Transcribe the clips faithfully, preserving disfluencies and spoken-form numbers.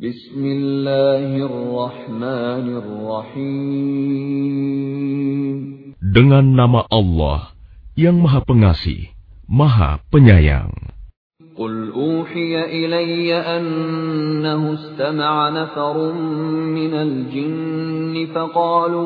Bismillahirrahmanirrahim. Dengan nama Allah yang Maha Pengasih, Maha Penyayang. Qul uhiya ilayya annahu istama'a nafarun minal jinni faqalu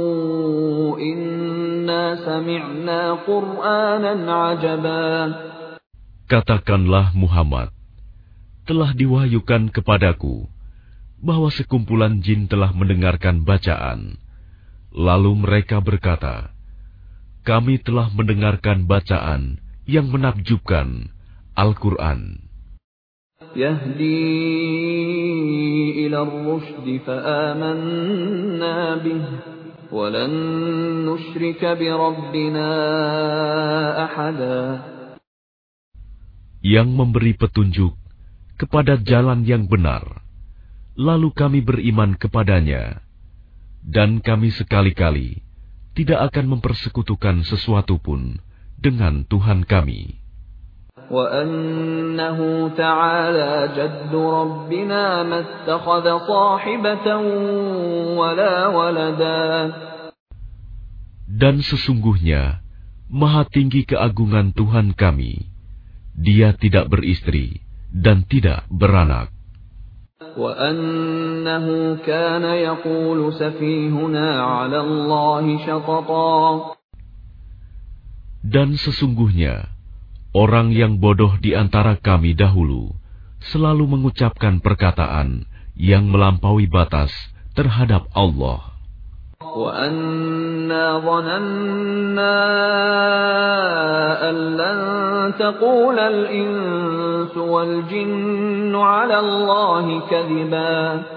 inna sami'na Qur'anan 'ajaban. Katakanlah Muhammad, telah diwahyukan kepadaku bahwa sekumpulan jin telah mendengarkan bacaan. Lalu mereka berkata, kami telah mendengarkan bacaan yang menakjubkan, Al-Quran. Yahdi ila ar-rushdi fa'amanna bih, walan nusyrika bi rabbina ahada. Yang memberi petunjuk kepada jalan yang benar, lalu kami beriman kepadanya, dan kami sekali-kali tidak akan mempersekutukan sesuatu pun dengan Tuhan kami. وَأَنَّهُ تَعَالَى جَدُّ رَبِّنَا مَا اتَّخَذَ صَاحِبَةً وَلَا وَلَدًا. Dan sesungguhnya maha tinggi keagungan Tuhan kami, Dia tidak beristri dan tidak beranak. وَأَنَّهُ كَانَ يَقُولُ سَفِيهُنَا عَلَى اللَّهِ شَطَطًا. Dan sesungguhnya orang yang bodoh di antara kami dahulu selalu mengucapkan perkataan yang melampaui batas terhadap Allah. وَأَنَّا ظَنَنَّا أَن لَّن تَقُولَ الْإِنسُ وَالْجِنُّ عَلَى اللَّهِ كَذِبًا.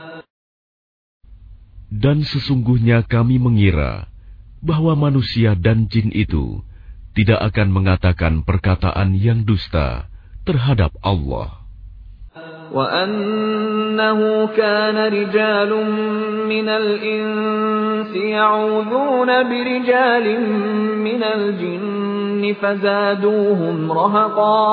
Dan sesungguhnya kami mengira bahwa manusia dan jin itu tidak akan mengatakan perkataan yang dusta terhadap Allah. وَأَنَّهُ كَانَ رِجَالٌ مِّنَ الْإِنسِ يَعُوذُونَ بِرِجَالٍ مِّنَ الْجِنِّ فَزَادُوهُمْ رَهَقًا.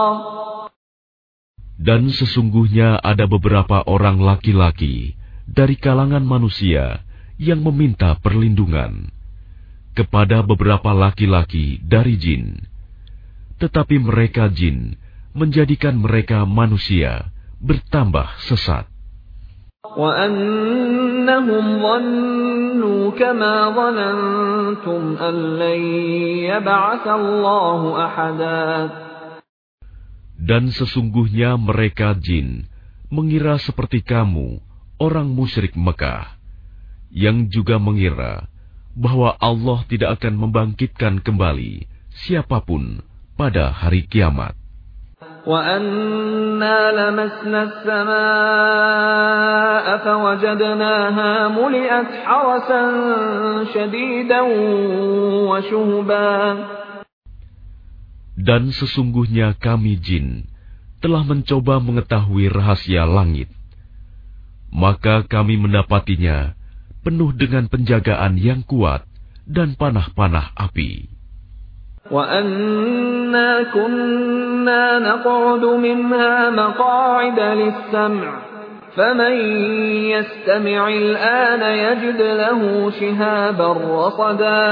Dan sesungguhnya ada beberapa orang laki-laki dari kalangan manusia yang meminta perlindungan kepada beberapa laki-laki dari jin, tetapi mereka jin menjadikan mereka manusia bertambah sesat. وَأَنَّهُمْ ظَنُّوا كَمَا ظَنَنتُمْ أَن لَّن يَبْعَثَ اللَّهُ أَحَدًا. Dan sesungguhnya mereka jin mengira seperti kamu, orang musyrik Mekah, yang juga mengira bahwa Allah tidak akan membangkitkan kembali siapapun pada hari kiamat. وَأَنَّا لَمَسْنَا السَّمَاءَ فَوَجَدْنَاهَا مُلِئَتْ حَرَسًا شَدِيدًا وَشُهُبًا. Dan sesungguhnya kami jin telah mencoba mengetahui rahasia langit, maka kami mendapatinya penuh dengan penjagaan yang kuat dan panah-panah api. وَأَنَّا كُنَّا نَقْعُدُ مِنْهَا مَقَاعِدَ لِلسَّمْعِ فَمَنْ يَسْتَمِعِ الْآنَ يَجِدْ لَهُ شِهَابًا رَصَدًا.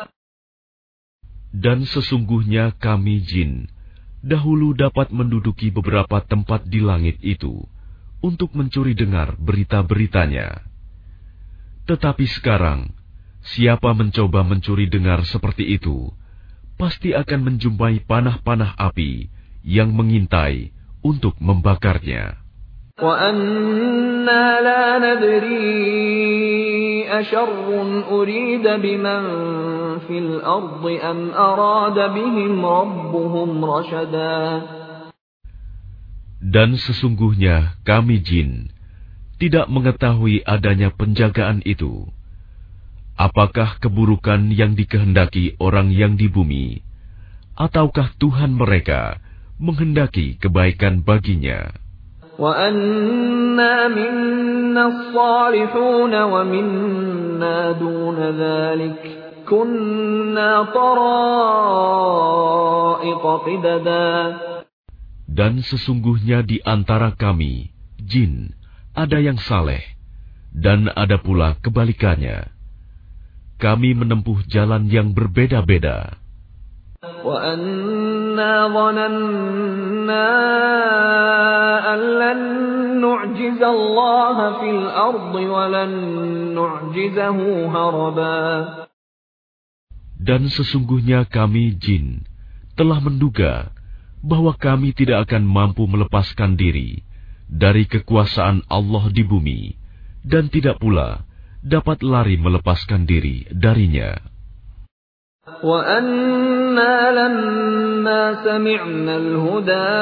Dan sesungguhnya kami jin dahulu dapat menduduki beberapa tempat di langit itu untuk mencuri dengar berita-beritanya. Tetapi sekarang, siapa mencoba mencuri dengar seperti itu, pasti akan menjumpai panah-panah api yang mengintai untuk membakarnya. وَأَنَّا لَا نَدْرِي أَشَرٌّ أُرِيدَ بِمَن فِي الْأَرْضِ أَمْ أَرَادَ بِهِمْ رَبُّهُمْ رَشَدًا. Dan sesungguhnya kami jin tidak mengetahui adanya penjagaan itu. Apakah keburukan yang dikehendaki orang yang di bumi, ataukah Tuhan mereka menghendaki kebaikan baginya? وَأَنَّا مِنَّا الصَّالِحُونَ وَمِنَّا دُونَ ذَلِكَ كُنَّا طَرَائِقَ قِدَدًا. Dan sesungguhnya di antara kami, jin, ada yang saleh, dan ada pula kebalikannya. Kami menempuh jalan yang berbeda-beda. وَأَنَّا ظَنَنَّا أَن لَّن نُّعْجِزَ اللَّهَ فِي الْأَرْضِ وَلَن نُّعْجِزَهُ هَرَبًا. Dan sesungguhnya kami jin telah menduga bahwa kami tidak akan mampu melepaskan diri dari kekuasaan Allah di bumi, dan tidak pula dapat lari melepaskan diri darinya. وَأَنَّا لَمَّا سَمِعْنَا الْهُدَىٰ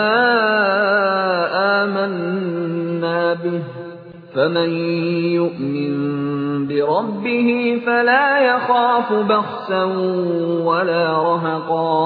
آمَنَّا بِهِ فَمَن يُؤْمِن بِرَبِّهِ فَلَا يَخَافُ بَخْسًا وَلَا رَهَقًا.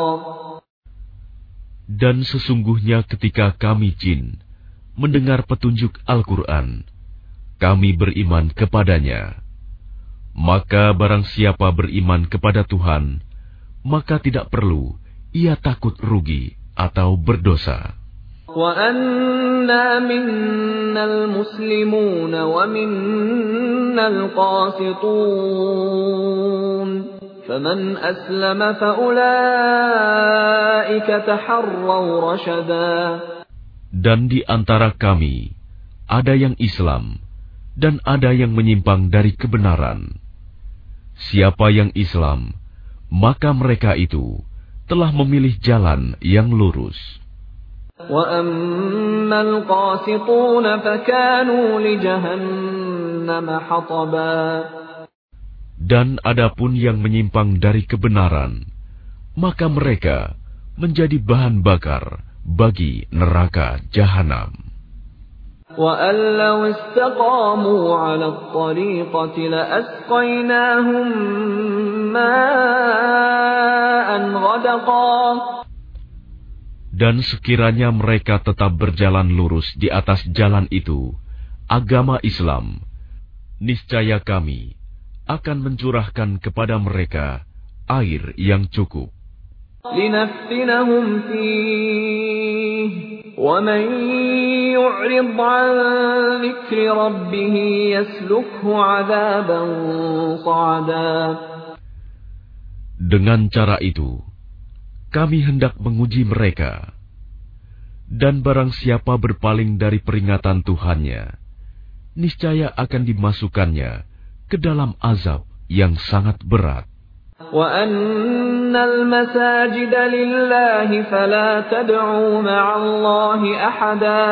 Dan sesungguhnya ketika kami jin mendengar petunjuk Al-Quran, kami beriman kepadanya. Maka barang siapa beriman kepada Tuhan, maka tidak perlu ia takut rugi atau berdosa. وَأَنَّا مِنَّا الْمُسْلِمُونَ وَمِنَّا الْقَاسِطُونَ فَمَنْ أَسْلَمَ فَأُولَئِكَ تَحَرَّوْا رَشَدًا. Dan di antara kami ada yang Islam dan ada yang menyimpang dari kebenaran. Siapa yang Islam, maka mereka itu telah memilih jalan yang lurus. وَأَمَّا الْقَاسِطُونَ فَكَانُوا لِجَهَنَّمَ حَطَبًا. Dan adapun yang menyimpang dari kebenaran, maka mereka menjadi bahan bakar bagi neraka jahanam. وَأَن لَّوْ اسْتَقَامُوا عَلَى الطَّرِيقَةِ لَأَسْقَيْنَاهُم مَّاءً غَدَقًا. Dan sekiranya mereka tetap berjalan lurus di atas jalan itu, agama Islam, niscaya kami akan mencurahkan kepada mereka air yang cukup. لِنَفْتِنَهُمْ فِيهِ وَمَن يُعْرِضْ عَن ذِكْرِ رَبِّهِ يَسْلُكْهُ عَذَابًا صَعَدًا. Dengan cara itu, kami hendak menguji mereka. Dan barang siapa berpaling dari peringatan Tuhannya, niscaya akan dimasukkannya ke dalam azab yang sangat berat. وَأَنَّ الْمَسَاجِدَ لِلَّهِ فَلَا تَدْعُوا مَعَ اللَّهِ أَحَدًا.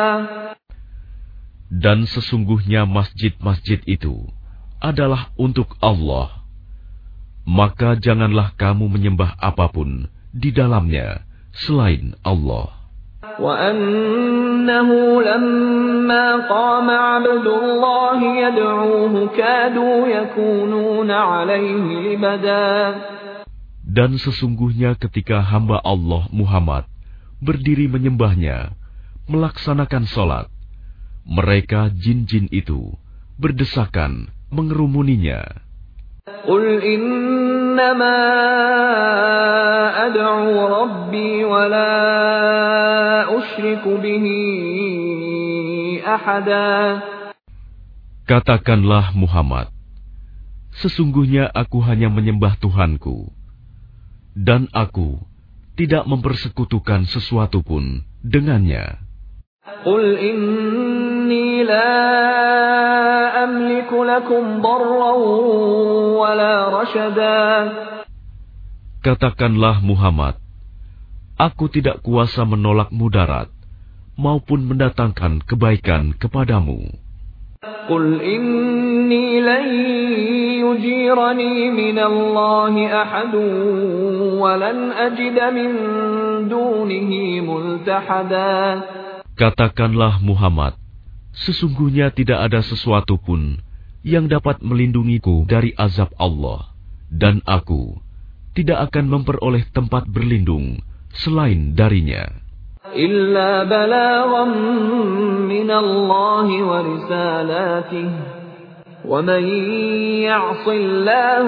Dan sesungguhnya masjid-masjid itu adalah untuk Allah. Maka janganlah kamu menyembah apapun di dalamnya selain Allah. وَأَنَّهُ لَمَّا قَامَ عَبْدُ اللَّهِ يَدْعُوهُ كَادُوا يَكُونُونَ عَلَيْهِ لِبَدًا. Dan sesungguhnya ketika hamba Allah Muhammad berdiri menyembahnya, melaksanakan sholat, mereka jin-jin itu berdesakan mengerumuninya. قُلْ إِنَّمَا أَدْعُو رَبِّي وَلَا أُشْرِكُ بِهِ أَحَدًا. Katakanlah Muhammad, sesungguhnya aku hanya menyembah Tuhanku, dan aku tidak mempersekutukan sesuatu pun dengannya. قُلْ إِنِّي لَا أَمْلِكُ لَكُمْ ضَرًّا وَلَا رَشَدًا. Katakanlah Muhammad, aku tidak kuasa menolak mudarat maupun mendatangkan kebaikan kepadamu. قُلْ إِنِّي لَن يُجِيرَنِي مِنَ اللَّهِ أَحَدٌ وَلَنْ أَجِدَ مِن دُونِهِ مُلْتَحَدًا. Katakanlah Muhammad, sesungguhnya tidak ada sesuatu pun yang dapat melindungiku dari azab Allah, dan aku tidak akan memperoleh tempat berlindung selain darinya. إِلَّا بَلَاغًا مِّنَ اللَّهِ وَرِسَالَاتِهِ وَمَن يَعْصِ اللَّهَ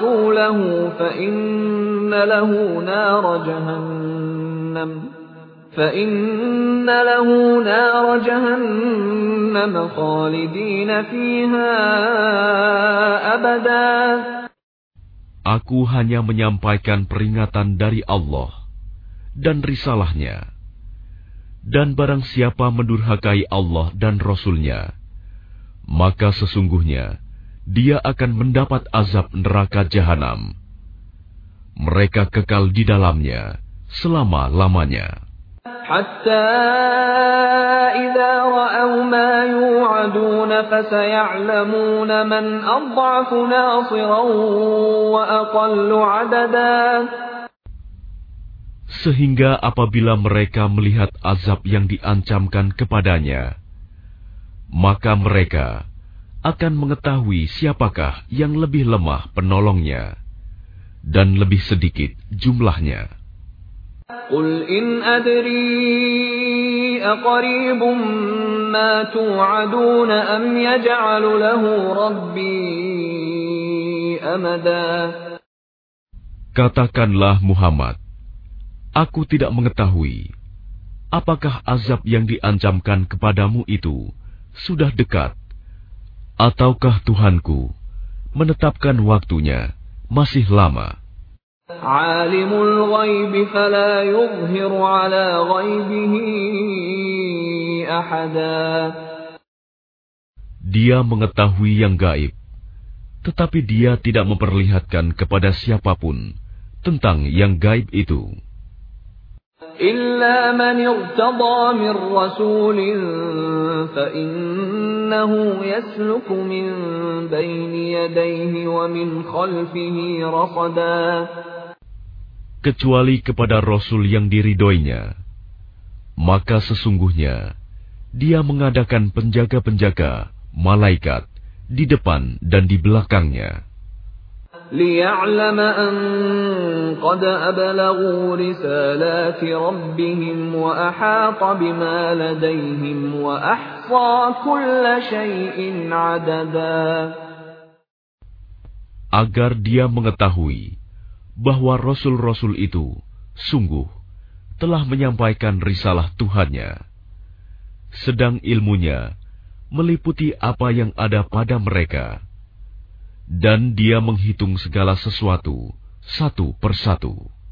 وَرَسُولَهُ فَإِنَّ لَهُ نَارَ جَهَنَّمَ فَإِنَّ لَهُ نَارَ جَهَنَّمَ خَالِدِينَ فِيهَا أَبَدًا. Aku hanya menyampaikan peringatan dari Allah dan risalahnya. Dan barang siapa mendurhakai Allah dan Rasul-Nya, maka sesungguhnya dia akan mendapat azab neraka jahanam. Mereka kekal di dalamnya selama-lamanya. حتى إذا رأوا ما يوعدون فسيعلمون من أضعف ناصرا وأقل عددا. Sehingga apabila mereka melihat azab yang diancamkan kepadanya, maka mereka akan mengetahui siapakah yang lebih lemah penolongnya dan lebih sedikit jumlahnya. قل إن أدري أقريب ما توعدون أم يجعل له ربي أمدا. Katakanlah Muhammad, aku tidak mengetahui apakah azab yang diancamkan kepadamu itu sudah dekat, ataukah Tuhanku menetapkan waktunya masih lama. Alimul ghaib fala yuzhiru ala ghaibihi ahada. Dia mengetahui yang gaib, tetapi dia tidak memperlihatkan kepada siapapun tentang yang gaib itu. Illa man irtada min rasulin fa innahu yasluku min bayni yadayhi wa min khalfihi rasada. Kecuali kepada Rasul yang diridhoinya, maka sesungguhnya dia mengadakan penjaga-penjaga, malaikat, di depan dan di belakangnya. لِيَعْلَمَ أَنْ قَدْ أَبْلَغُوا رِسَالَاتِ رَبِّهِمْ وَأَحَاطَ بِمَا لَدَيْهِمْ وَأَحْصَى كُلَّ شَيْءٍ عَدَدًا. Agar dia mengetahui bahwa Rasul-Rasul itu sungguh telah menyampaikan risalah Tuhannya, sedang ilmunya meliputi apa yang ada pada mereka, dan dia menghitung segala sesuatu satu persatu.